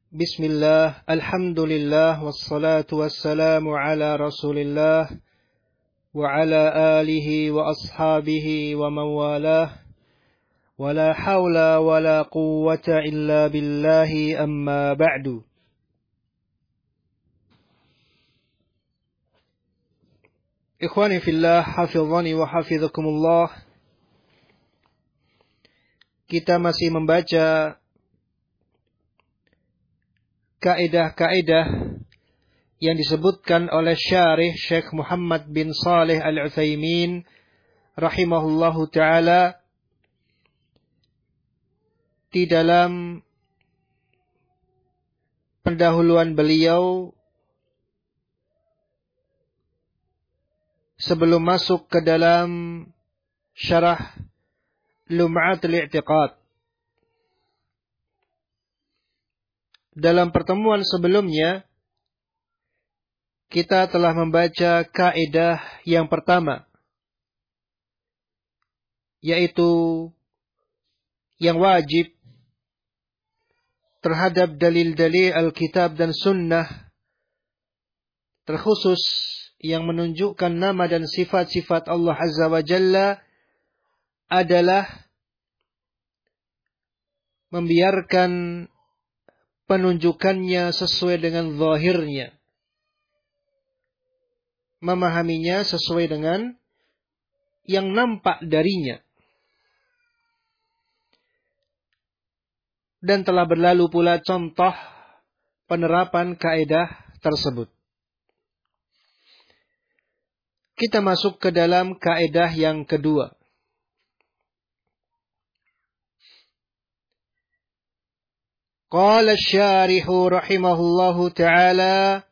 Bismillah, alhamdulillah, wassalatu wassalamu ala rasulillah, wa ala alihi wa ashabihi wa mawalah, wa la hawla wa la quwwata illa billahi amma ba'du. Ikhwani fillah, hafizani wa hafizakumullah. Kita masih membaca kaidah-kaidah yang disebutkan oleh syarih Syekh Muhammad bin Saleh Al-Utsaimin rahimahullahu taala di dalam pendahuluan beliau sebelum masuk ke dalam syarah Lum'atul I'tiqad. Dalam pertemuan sebelumnya, kita telah membaca kaidah yang pertama, yaitu yang wajib terhadap dalil-dalil Alkitab dan Sunnah, terkhusus yang menunjukkan nama dan sifat-sifat Allah Azza wa Jalla, adalah membiarkan penunjukannya sesuai dengan zahirnya, memahaminya sesuai dengan yang nampak darinya. Dan telah berlalu pula contoh penerapan kaidah tersebut. Kita masuk ke dalam kaidah yang kedua. Qala asy-syarihu rahimahullahu ta'ala,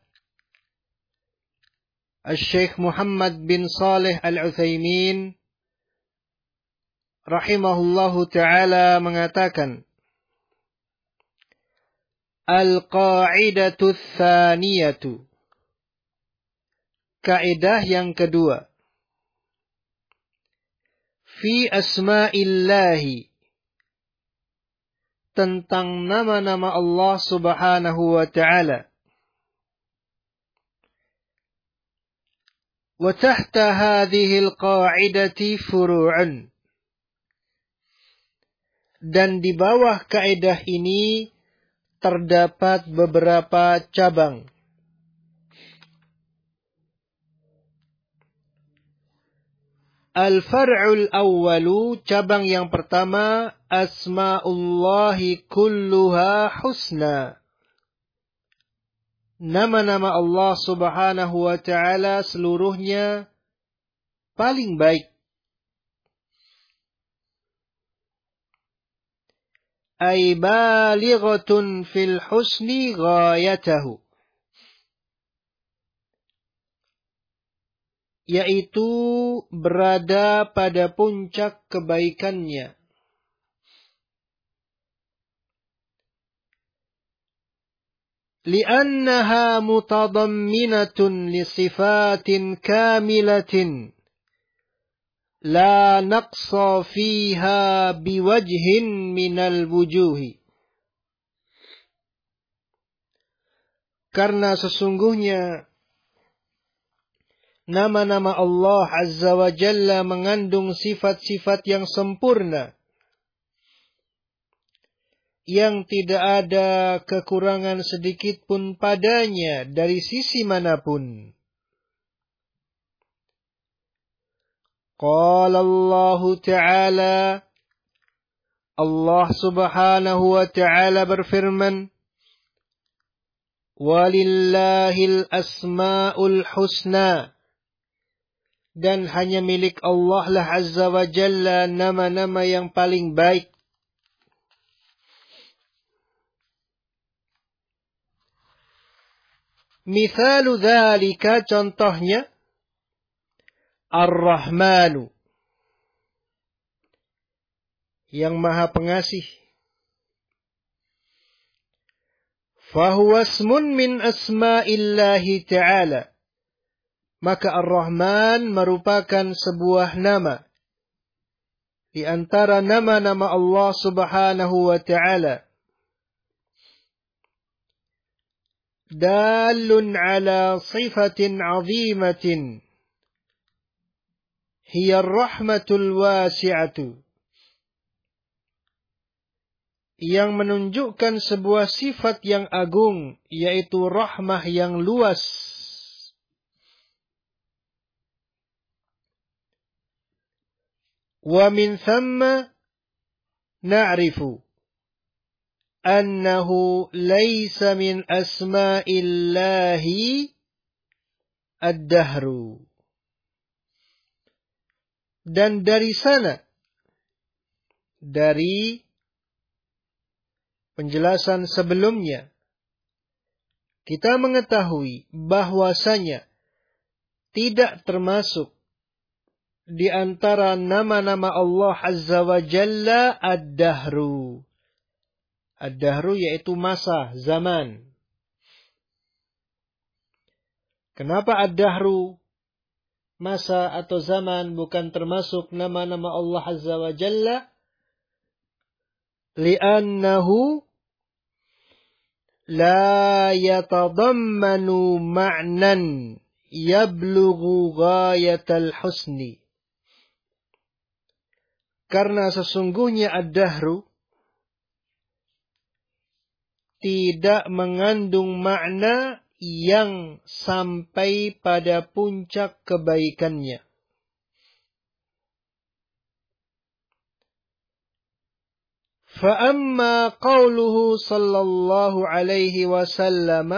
Syekh Muhammad bin Saleh Al-Utsaimin rahimahullahu ta'ala mengatakan, Al-qa'idatu tsaniyatu, kaidah yang kedua, fi asma'illahi, tentang nama-nama Allah Subhanahu wa ta'ala. Wa tahta hadhihi al-qa'idati furu'un, dan di bawah kaidah ini terdapat beberapa cabang. Al-far'ul awwalu, cabang yang pertama, asma'ullahi kulluha husna. Nama-nama Allah Subhanahu wa ta'ala seluruhnya paling baik. Ay balighatun fil husni ghayatahu, yaitu berada pada puncak kebaikannya. Li'annaha mutadamminatun li sifatin kamilatin la naqsa fiha biwajhin minal wujuhi. Karena sesungguhnya nama-nama Allah Azza wa Jalla mengandung sifat-sifat yang sempurna, yang tidak ada kekurangan sedikit pun padanya dari sisi manapun. Qala Allah Ta'ala, Allah Subhanahu wa Ta'ala berfirman, Walillahil asma'ul husna, dan hanya milik Allah lah Azza wa Jalla nama-nama yang paling baik. Mithalu dzalika, contohnya, Ar-Rahmanu, yang Maha Pengasih. Fahuwa ismun min asma'illahi ta'ala, maka Ar-Rahman merupakan sebuah nama di antara nama-nama Allah Subhanahu wa ta'ala. dalun ala sifatin 'azimatin hiya ar-rahmatul wasi'atu, yang menunjukkan sebuah sifat yang agung, yaitu rahmah yang luas. Wa min thamma na'rifu annahu laysa min asma'illahi ad-dahru. Dan dari sana, dari penjelasan sebelumnya, kita mengetahui bahwasanya tidak termasuk di antara nama-nama Allah Azza wa Jalla ad-dahru. Ad-dahru yaitu masa, zaman. Kenapa ad-dahru, masa atau zaman, bukan termasuk nama-nama Allah Azza wa Jalla? Li'annahu la yatadammanu ma'nan yablughu ghayatal husni. Karena sesungguhnya ad-dahru tidak mengandung makna yang sampai pada puncak kebaikannya. فَأَمَّا قَوْلُهُ صَلَّى اللَّهُ عَلَيْهِ وَسَلَّمَ,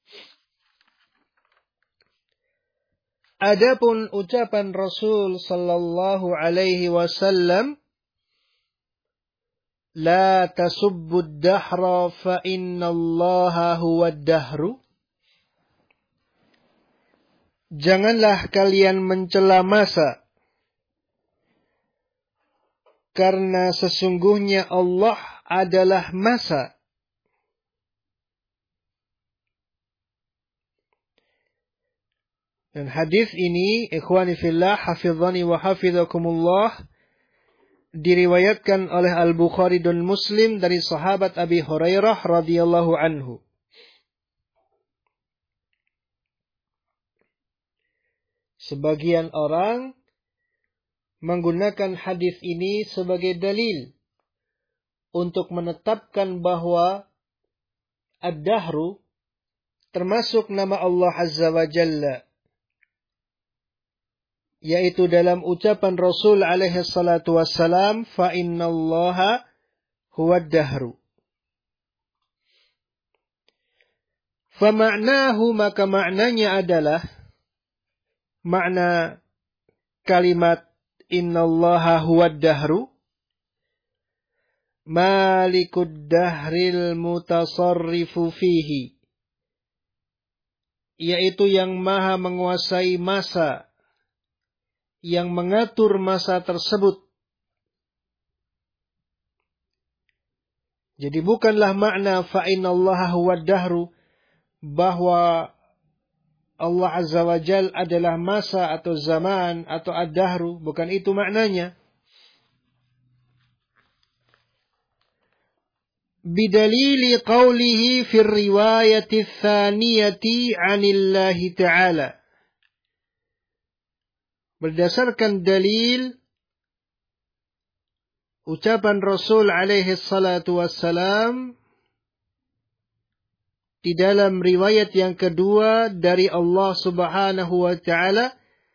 adapun ucapan Rasul sallallahu alaihi wasallam, la tasubbud dahra fa innallaha huwad dahru, janganlah kalian mencela masa, karena sesungguhnya Allah adalah masa. Dan hadis ini, ikhwani fillah, hafizani wa hafizakumullah, diriwayatkan oleh Al-Bukhari dan Muslim dari sahabat Abi Hurairah radhiyallahu anhu. Sebagian orang menggunakan hadis ini sebagai dalil untuk menetapkan bahwa ad-dahru termasuk nama Allah Azza wa Jalla, yaitu dalam ucapan Rasul alaihi salatu wassalam, fa innallaha huwad dahru. Fa ma'nahu, maka maknanya adalah, makna kalimat innallaha huwad dahru, malikud dahril mutasarrifu fihi, yaitu yang maha menguasai masa, yang mengatur masa tersebut. Jadi bukanlah makna fa innallaha huwad dahru bahwa Allah Azza wa Jal adalah masa atau zaman atau ad-dahru, bukan itu maknanya. Bidalili qawlihi fi riwayati tsaniyati 'anillahi ta'ala, berdasarkan dalil ucapan Rasul alaihi salatu wassalam di dalam riwayat yang kedua dari Allah Subhanahu wa ta'ala,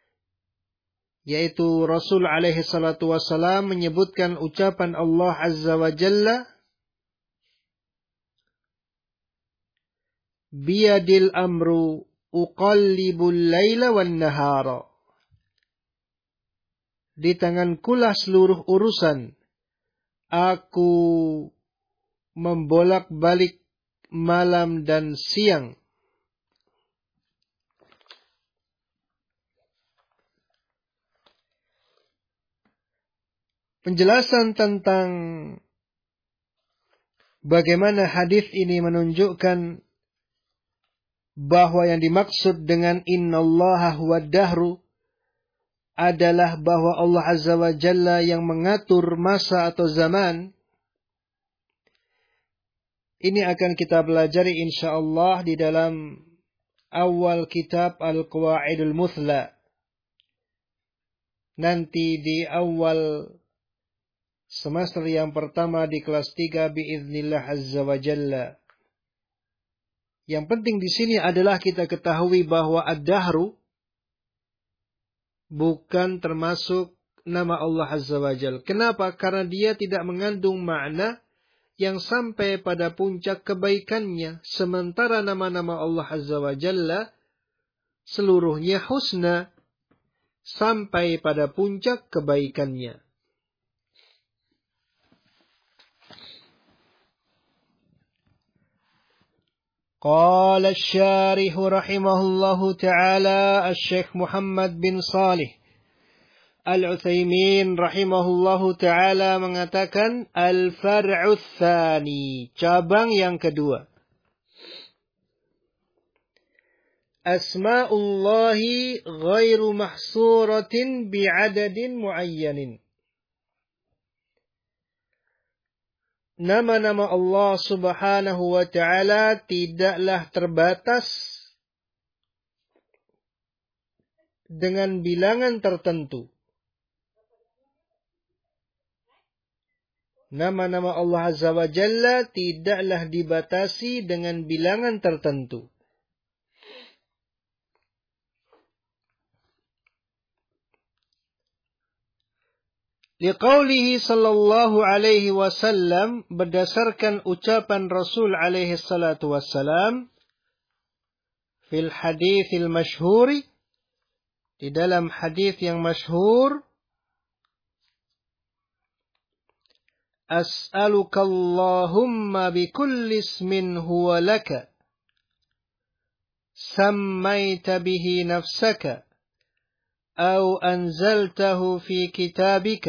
yaitu Rasul alaihi salatu wassalam menyebutkan ucapan Allah Azza wa Jalla, biyadil amru uqallibul laila wan nahara, di tangankulah seluruh urusan, aku membolak-balik malam dan siang. Penjelasan tentang bagaimana hadis ini menunjukkan bahwa yang dimaksud dengan innallaha huwad dahru adalah bahwa Allah Azza wa Jalla yang mengatur masa atau zaman. Ini akan kita pelajari insyaallah di dalam awal kitab Al-Qawaidul Muthla. Nanti di awal semester yang pertama di kelas 3 biiznillah azza wa jalla. Yang penting di sini adalah kita ketahui bahwa ad-dahru bukan termasuk nama Allah azza wa jalla. Kenapa? Karena dia tidak mengandung makna yang sampai pada puncak kebaikannya. Sementara nama-nama Allah azza wa jalla seluruhnya husna sampai pada puncak kebaikannya. Qala asy-syarih rahimahullahu ta'ala Asy-Syaikh Muhammad bin Shalih Al-Utsaimin rahimahullahu ta'ala mengatakan al-far'u tsani, cabang yang kedua. Asma'ullahi ghairu mahsuratin bi'adadin muayyanin. Nama-nama Allah subhanahu wa ta'ala tidaklah terbatas dengan bilangan tertentu. Nama-nama Allah azza wa jalla tidaklah dibatasi dengan bilangan tertentu. Liqaulihi sallallahu alaihi wasallam, berdasarkan ucapan Rasul alaihi salatu wassalam fil haditsil masyhuri, di dalam hadis yang masyhur, as'aluka Allahumma bikulli ismin huwa laka sammaita bihi nafsaka أو أنزلته في كتابك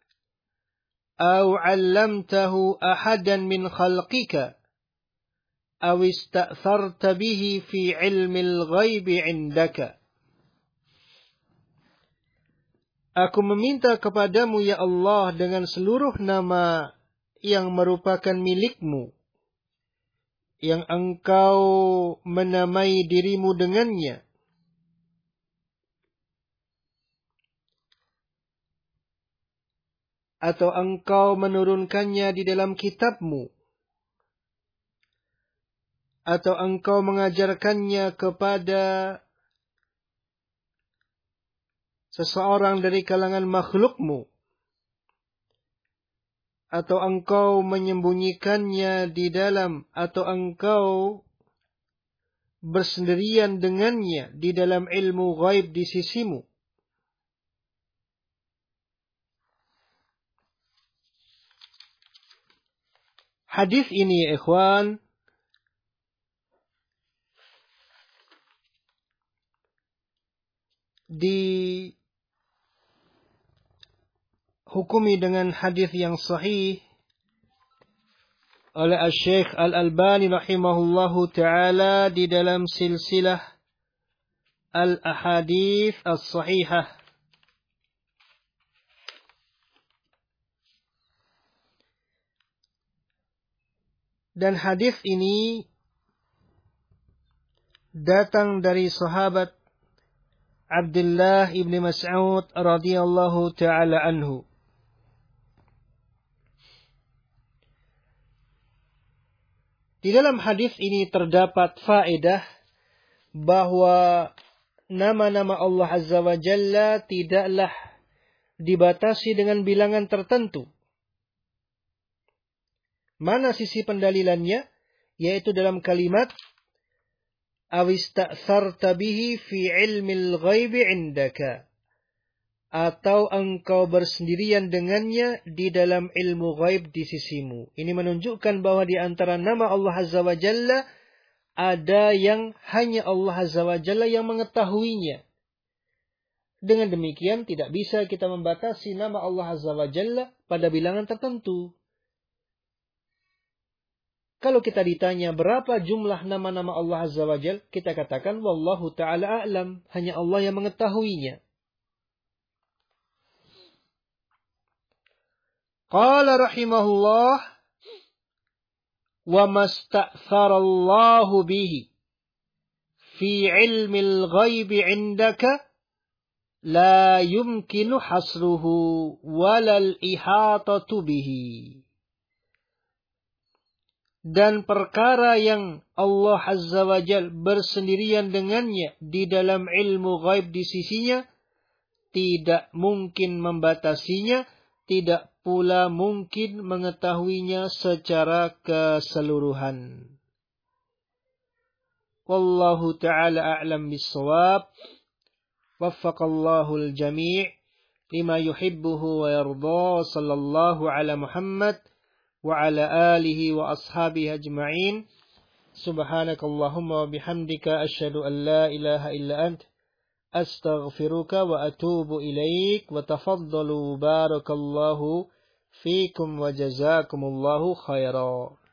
أو علمته أحدا من خلقك أو استأثرت به في علم الغيب عندك. Aku meminta kepadamu ya Allah dengan seluruh nama yang merupakan milikmu, yang engkau menamai dirimu dengannya, atau engkau menurunkannya di dalam kitabmu, atau engkau mengajarkannya kepada seseorang dari kalangan makhlukmu, atau engkau menyembunyikannya di dalam, atau engkau bersendirian dengannya di dalam ilmu ghaib di sisimu. Hadis ini ya ikhwan, dihukumi dengan hadis yang sahih oleh Asy-Syaikh Al-Albani rahimahullahu ta'ala di dalam silsilah Al-Ahadits As-Sahihah. Dan hadis ini datang dari sahabat Abdullah ibn Mas'ud radhiyallahu ta'ala anhu. Di dalam hadis ini terdapat faedah bahwa nama-nama Allah Azza wa Jalla tidaklah dibatasi dengan bilangan tertentu. Mana sisi pendalilannya? Yaitu dalam kalimat awista'sarta bihi fi ilmil ghaibi indaka, atau engkau bersendirian dengannya di dalam ilmu ghaib di sisimu. Ini menunjukkan bahwa di antara nama Allah Azza wa Jalla ada yang hanya Allah Azza wa Jalla yang mengetahuinya. Dengan demikian tidak bisa kita membatasi nama Allah Azza wa Jalla pada bilangan tertentu. Kalau kita ditanya berapa jumlah nama-nama Allah Azza wa Jalla, kita katakan wallahu ta'ala a'lam, hanya Allah yang mengetahuinya. Qala rahimahullah wa masta'tharallahu bihi fi ilmil ghaibi indaka la yumkinu hasruhu walal ihatatu bihi. Dan perkara yang Allah Azza wa Jal bersendirian dengannya di dalam ilmu ghaib di sisinya, tidak mungkin membatasinya, tidak pula mungkin mengetahuinya secara keseluruhan. Wallahu ta'ala a'lam bis-shawab. Waffaqallahu al-jami' lima yuhibbuhu wa yarda. Sallallahu ala Muhammad wa ala alihi wa ashabihi ajma'in. Subhanakallahumma wa bihamdika asyhadu an la ilaha illa ant astaghfiruka wa atubu ilaik. Wa tafaddalu barakallahu fikum wa jazakumullahu khairan.